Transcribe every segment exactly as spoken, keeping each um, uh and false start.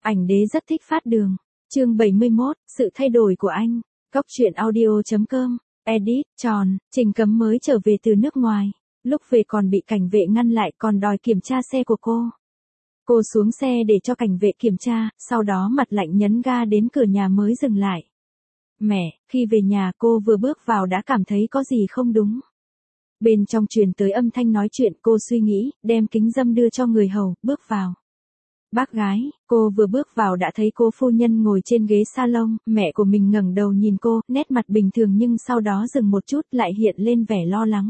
Ảnh đế rất thích phát đường. Chương bảy mươi mốt, sự thay đổi của anh. Góc truyện audio chấm com. Edit, tròn, Trình Cấm mới trở về từ nước ngoài. Lúc về còn bị cảnh vệ ngăn lại còn đòi kiểm tra xe của cô. Cô xuống xe để cho cảnh vệ kiểm tra, sau đó mặt lạnh nhấn ga đến cửa nhà mới dừng lại. Mẹ, khi về nhà cô vừa bước vào đã cảm thấy có gì không đúng. Bên trong truyền tới âm thanh nói chuyện, cô suy nghĩ, đem kính râm đưa cho người hầu, bước vào. Bác gái, cô vừa bước vào đã thấy cố phu nhân ngồi trên ghế salon, mẹ của mình ngẩng đầu nhìn cô, nét mặt bình thường nhưng sau đó dừng một chút lại hiện lên vẻ lo lắng.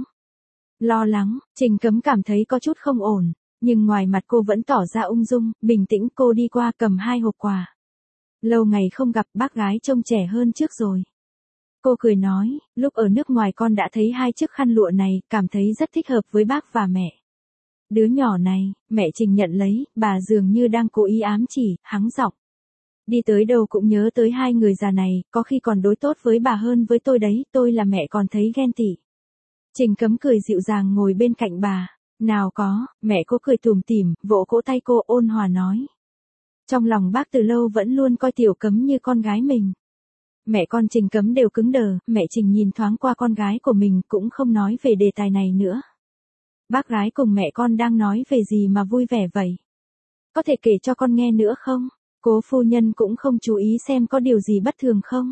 Lo lắng, Trình Cấm cảm thấy có chút không ổn, nhưng ngoài mặt cô vẫn tỏ ra ung dung, bình tĩnh. Cô đi qua cầm hai hộp quà. Lâu ngày không gặp, bác gái trông trẻ hơn trước rồi. Cô cười nói, lúc ở nước ngoài con đã thấy hai chiếc khăn lụa này, cảm thấy rất thích hợp với bác và mẹ. Đứa nhỏ này, mẹ Trình nhận lấy, bà dường như đang cố ý ám chỉ, hắng giọng. Đi tới đâu cũng nhớ tới hai người già này, có khi còn đối tốt với bà hơn với tôi đấy, tôi là mẹ còn thấy ghen tị. Trình Cấm cười dịu dàng ngồi bên cạnh bà. Nào có, mẹ cô cười tủm tỉm, vỗ cỗ tay cô ôn hòa nói. Trong lòng bác từ lâu vẫn luôn coi Tiểu Cấm như con gái mình. Mẹ con Trình Cấm đều cứng đờ, mẹ Trình nhìn thoáng qua con gái của mình cũng không nói về đề tài này nữa. Bác gái cùng mẹ con đang nói về gì mà vui vẻ vậy? Có thể kể cho con nghe nữa không? Cố phu nhân cũng không chú ý xem có điều gì bất thường không?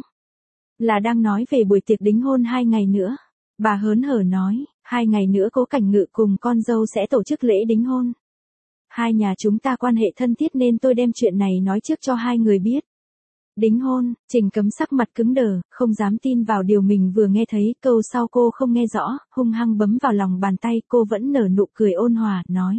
Là đang nói về buổi tiệc đính hôn hai ngày nữa. Bà hớn hở nói, hai ngày nữa Cố Cảnh Ngự cùng con dâu sẽ tổ chức lễ đính hôn. Hai nhà chúng ta quan hệ thân thiết nên tôi đem chuyện này nói trước cho hai người biết. Đính hôn, Trình Cấm sắc mặt cứng đờ, không dám tin vào điều mình vừa nghe thấy, câu sau cô không nghe rõ, hung hăng bấm vào lòng bàn tay, cô vẫn nở nụ cười ôn hòa, nói.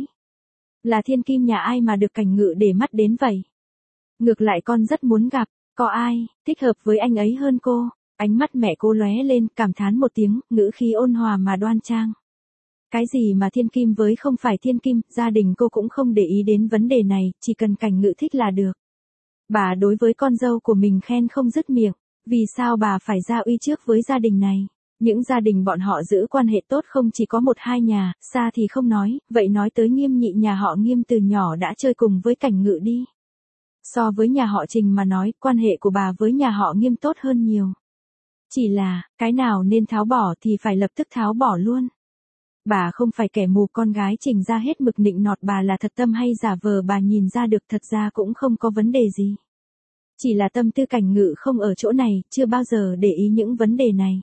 Là thiên kim nhà ai mà được Cảnh Ngự để mắt đến vậy? Ngược lại con rất muốn gặp, có ai, thích hợp với anh ấy hơn cô? Ánh mắt mẹ cô lóe lên, cảm thán một tiếng, ngữ khí ôn hòa mà đoan trang. Cái gì mà thiên kim với không phải thiên kim, gia đình cô cũng không để ý đến vấn đề này, chỉ cần Cảnh Ngự thích là được. Bà đối với con dâu của mình khen không dứt miệng, vì sao bà phải ra uy trước với gia đình này? Những gia đình bọn họ giữ quan hệ tốt không chỉ có một hai nhà, xa thì không nói, vậy nói tới Nghiêm nhị nhà họ Nghiêm từ nhỏ đã chơi cùng với Cảnh Ngự đi. So với nhà họ Trình mà nói, quan hệ của bà với nhà họ Nghiêm tốt hơn nhiều. Chỉ là, cái nào nên tháo bỏ thì phải lập tức tháo bỏ luôn. Bà không phải kẻ mù, con gái Trình ra hết mực nịnh nọt bà là thật tâm hay giả vờ bà nhìn ra được, thật ra cũng không có vấn đề gì. Chỉ là tâm tư Cảnh Ngự không ở chỗ này, chưa bao giờ để ý những vấn đề này.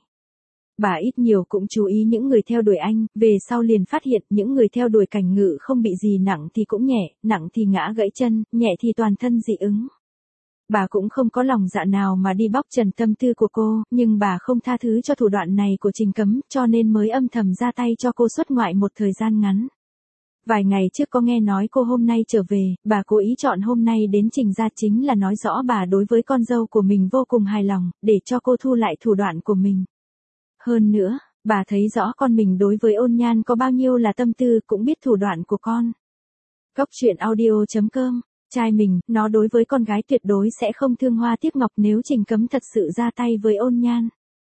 Bà ít nhiều cũng chú ý những người theo đuổi anh, về sau liền phát hiện những người theo đuổi Cảnh Ngự không bị gì, nặng thì cũng nhẹ, nặng thì ngã gãy chân, nhẹ thì toàn thân dị ứng. Bà cũng không có lòng dạ nào mà đi bóc trần tâm tư của cô, nhưng bà không tha thứ cho thủ đoạn này của Trình Cấm, cho nên mới âm thầm ra tay cho cô xuất ngoại một thời gian ngắn. Vài ngày trước có nghe nói cô hôm nay trở về, bà cố ý chọn hôm nay đến Trình ra chính là nói rõ bà đối với con dâu của mình vô cùng hài lòng, để cho cô thu lại thủ đoạn của mình. Hơn nữa, bà thấy rõ con mình đối với Ôn Nhan có bao nhiêu là tâm tư, cũng biết thủ đoạn của con. Góc truyện audio chấm com. Trai mình, nó đối với con gái tuyệt đối sẽ không thương hoa tiếc ngọc nếu Trình Cấm thật sự ra tay với Ôn Nhan.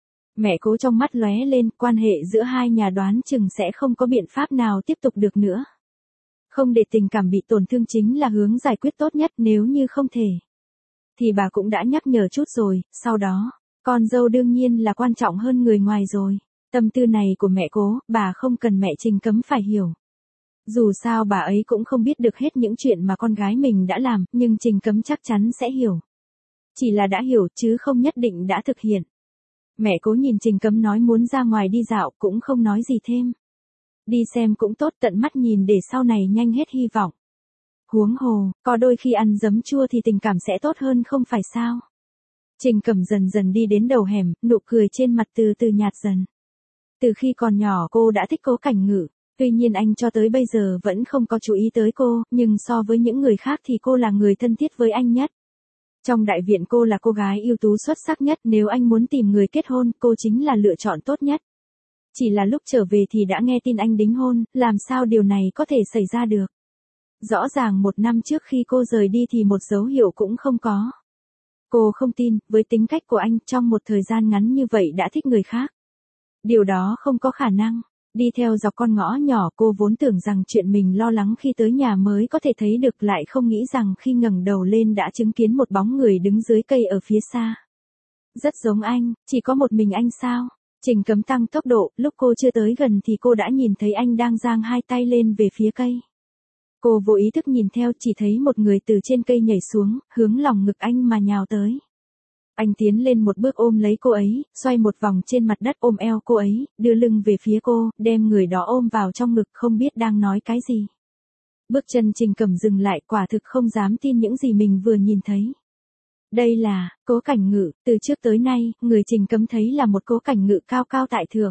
Mẹ Cố trong mắt lóe lên, quan hệ giữa hai nhà đoán chừng sẽ không có biện pháp nào tiếp tục được nữa. Không để tình cảm bị tổn thương chính là hướng giải quyết tốt nhất, nếu như không thể. Thì bà cũng đã nhắc nhở chút rồi, sau đó, con dâu đương nhiên là quan trọng hơn người ngoài rồi. Tâm tư này của mẹ Cố, bà không cần mẹ Trình Cấm phải hiểu. Dù sao bà ấy cũng không biết được hết những chuyện mà con gái mình đã làm, nhưng Trình Cấm chắc chắn sẽ hiểu. Chỉ là đã hiểu chứ không nhất định đã thực hiện. Mẹ Cố nhìn Trình Cấm nói muốn ra ngoài đi dạo cũng không nói gì thêm. Đi xem cũng tốt, tận mắt nhìn để sau này nhanh hết hy vọng. Huống hồ, có đôi khi ăn giấm chua thì tình cảm sẽ tốt hơn không phải sao? Trình Cẩm dần dần đi đến đầu hẻm, nụ cười trên mặt từ từ nhạt dần. Từ khi còn nhỏ cô đã thích Cố Cảnh Ngự. Tuy nhiên anh cho tới bây giờ vẫn không có chú ý tới cô, nhưng so với những người khác thì cô là người thân thiết với anh nhất. Trong đại viện cô là cô gái ưu tú xuất sắc nhất, nếu anh muốn tìm người kết hôn, cô chính là lựa chọn tốt nhất. Chỉ là lúc trở về thì đã nghe tin anh đính hôn, làm sao điều này có thể xảy ra được. Rõ ràng một năm trước khi cô rời đi thì một dấu hiệu cũng không có. Cô không tin, với tính cách của anh trong một thời gian ngắn như vậy đã thích người khác. Điều đó không có khả năng. Đi theo dọc con ngõ nhỏ cô vốn tưởng rằng chuyện mình lo lắng khi tới nhà mới có thể thấy được, lại không nghĩ rằng khi ngẩng đầu lên đã chứng kiến một bóng người đứng dưới cây ở phía xa. Rất giống anh, chỉ có một mình anh sao? Trình Cấm tăng tốc độ, lúc cô chưa tới gần thì cô đã nhìn thấy anh đang giang hai tay lên về phía cây. Cô vô ý thức nhìn theo, chỉ thấy một người từ trên cây nhảy xuống, hướng lòng ngực anh mà nhào tới. Anh tiến lên một bước ôm lấy cô ấy, xoay một vòng trên mặt đất ôm eo cô ấy, đưa lưng về phía cô, đem người đó ôm vào trong ngực không biết đang nói cái gì. Bước chân Trình Cẩm dừng lại, quả thực không dám tin những gì mình vừa nhìn thấy. Đây là, Cố Cảnh Ngự, từ trước tới nay, người Trình Cấm thấy là một Cố Cảnh Ngự cao cao tại thượng.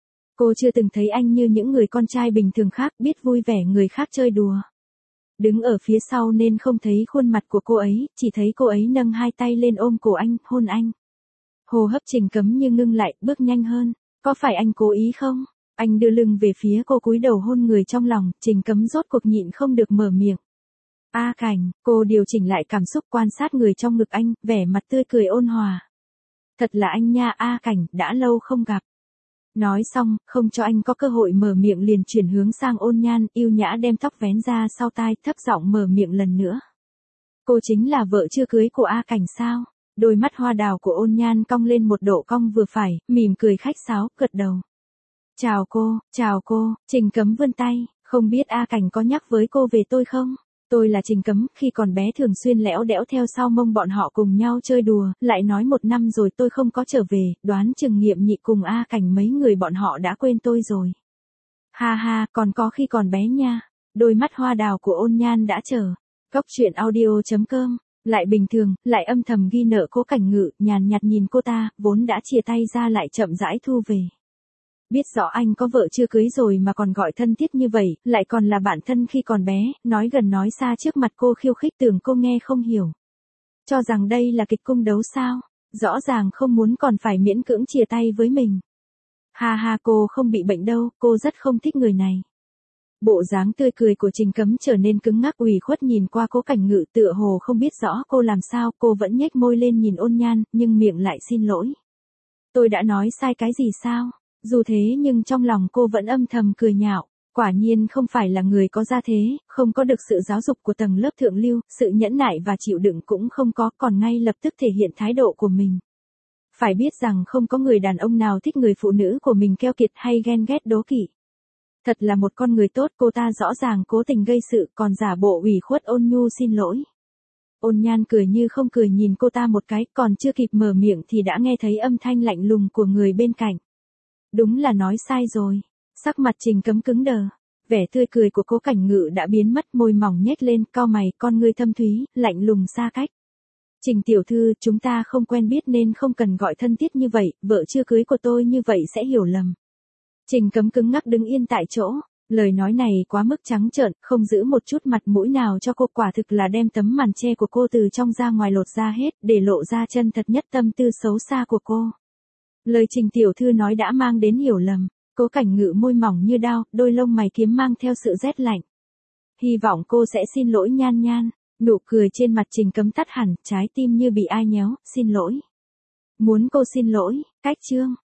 Cô chưa từng thấy anh như những người con trai bình thường khác, biết vui vẻ người khác chơi đùa. Đứng ở phía sau nên không thấy khuôn mặt của cô ấy, chỉ thấy cô ấy nâng hai tay lên ôm cổ anh, hôn anh. Hô hấp Trình Cấm như ngưng lại, bước nhanh hơn. Có phải anh cố ý không? Anh đưa lưng về phía cô, cúi đầu hôn người trong lòng, Trình Cấm rốt cuộc nhịn không được mở miệng. A Cảnh, cô điều chỉnh lại cảm xúc, quan sát người trong ngực anh, vẻ mặt tươi cười ôn hòa. Thật là anh nha A Cảnh, đã lâu không gặp. Nói xong, không cho anh có cơ hội mở miệng liền chuyển hướng sang Ôn Nhan, yêu nhã đem tóc vén ra sau tai, thấp giọng mở miệng lần nữa. Cô chính là vợ chưa cưới của A Cảnh sao? Đôi mắt hoa đào của Ôn Nhan cong lên một độ cong vừa phải, mỉm cười khách sáo, gật đầu. Chào cô, chào cô, Trình Cấm vươn tay, không biết A Cảnh có nhắc với cô về tôi không? Tôi là Trình Cấm, khi còn bé thường xuyên lẽo đẽo theo sau mông bọn họ cùng nhau chơi đùa, lại nói một năm rồi tôi không có trở về, đoán chừng Nghiệm Nhị cùng A Cảnh mấy người bọn họ đã quên tôi rồi. Ha ha, còn có khi còn bé nha. Đôi mắt hoa đào của Ôn Nhan đã chờ. Cốc truyện audio chấm com, lại bình thường, lại âm thầm ghi nợ Cố Cảnh Ngự, nhàn nhạt nhìn cô ta, vốn đã chia tay ra lại chậm rãi thu về. Biết rõ anh có vợ chưa cưới rồi mà còn gọi thân thiết như vậy, lại còn là bạn thân khi còn bé, nói gần nói xa trước mặt cô khiêu khích, tưởng cô nghe không hiểu. Cho rằng đây là kịch cung đấu sao, rõ ràng không muốn còn phải miễn cưỡng chia tay với mình. Ha ha, cô không bị bệnh đâu, cô rất không thích người này. Bộ dáng tươi cười của Trình Cấm trở nên cứng ngắc, ủy khuất nhìn qua Cố Cảnh Ngự, tựa hồ không biết rõ cô làm sao, cô vẫn nhếch môi lên nhìn Ôn Nhan, nhưng miệng lại xin lỗi. Tôi đã nói sai cái gì sao? Dù thế nhưng trong lòng cô vẫn âm thầm cười nhạo, quả nhiên không phải là người có gia thế, không có được sự giáo dục của tầng lớp thượng lưu, sự nhẫn nại và chịu đựng cũng không có, còn ngay lập tức thể hiện thái độ của mình. Phải biết rằng không có người đàn ông nào thích người phụ nữ của mình keo kiệt hay ghen ghét đố kỵ. Thật là một con người tốt, cô ta rõ ràng cố tình gây sự còn giả bộ ủy khuất ôn nhu xin lỗi. Ôn Nhan cười như không cười nhìn cô ta một cái, còn chưa kịp mở miệng thì đã nghe thấy âm thanh lạnh lùng của người bên cạnh. Đúng là nói sai rồi. Sắc mặt Trình Cấm cứng đờ. Vẻ tươi cười của Cố Cảnh Ngự đã biến mất, môi mỏng nhếch lên, cau mày, con ngươi thâm thúy, lạnh lùng xa cách. Trình tiểu thư, chúng ta không quen biết nên không cần gọi thân thiết như vậy, vợ chưa cưới của tôi như vậy sẽ hiểu lầm. Trình Cấm cứng ngắc đứng yên tại chỗ. Lời nói này quá mức trắng trợn, không giữ một chút mặt mũi nào cho cô, quả thực là đem tấm màn che của cô từ trong ra ngoài lột ra hết, để lộ ra chân thật nhất tâm tư xấu xa của cô. Lời Trình tiểu thư nói đã mang đến hiểu lầm. Cố Cảnh Ngự môi mỏng như đao, đôi lông mày kiếm mang theo sự rét lạnh. Hy vọng cô sẽ xin lỗi Nhan Nhan. Nụ cười trên mặt Trình Cấm tắt hẳn, trái tim như bị ai nhéo, xin lỗi. Muốn cô xin lỗi, cách chương.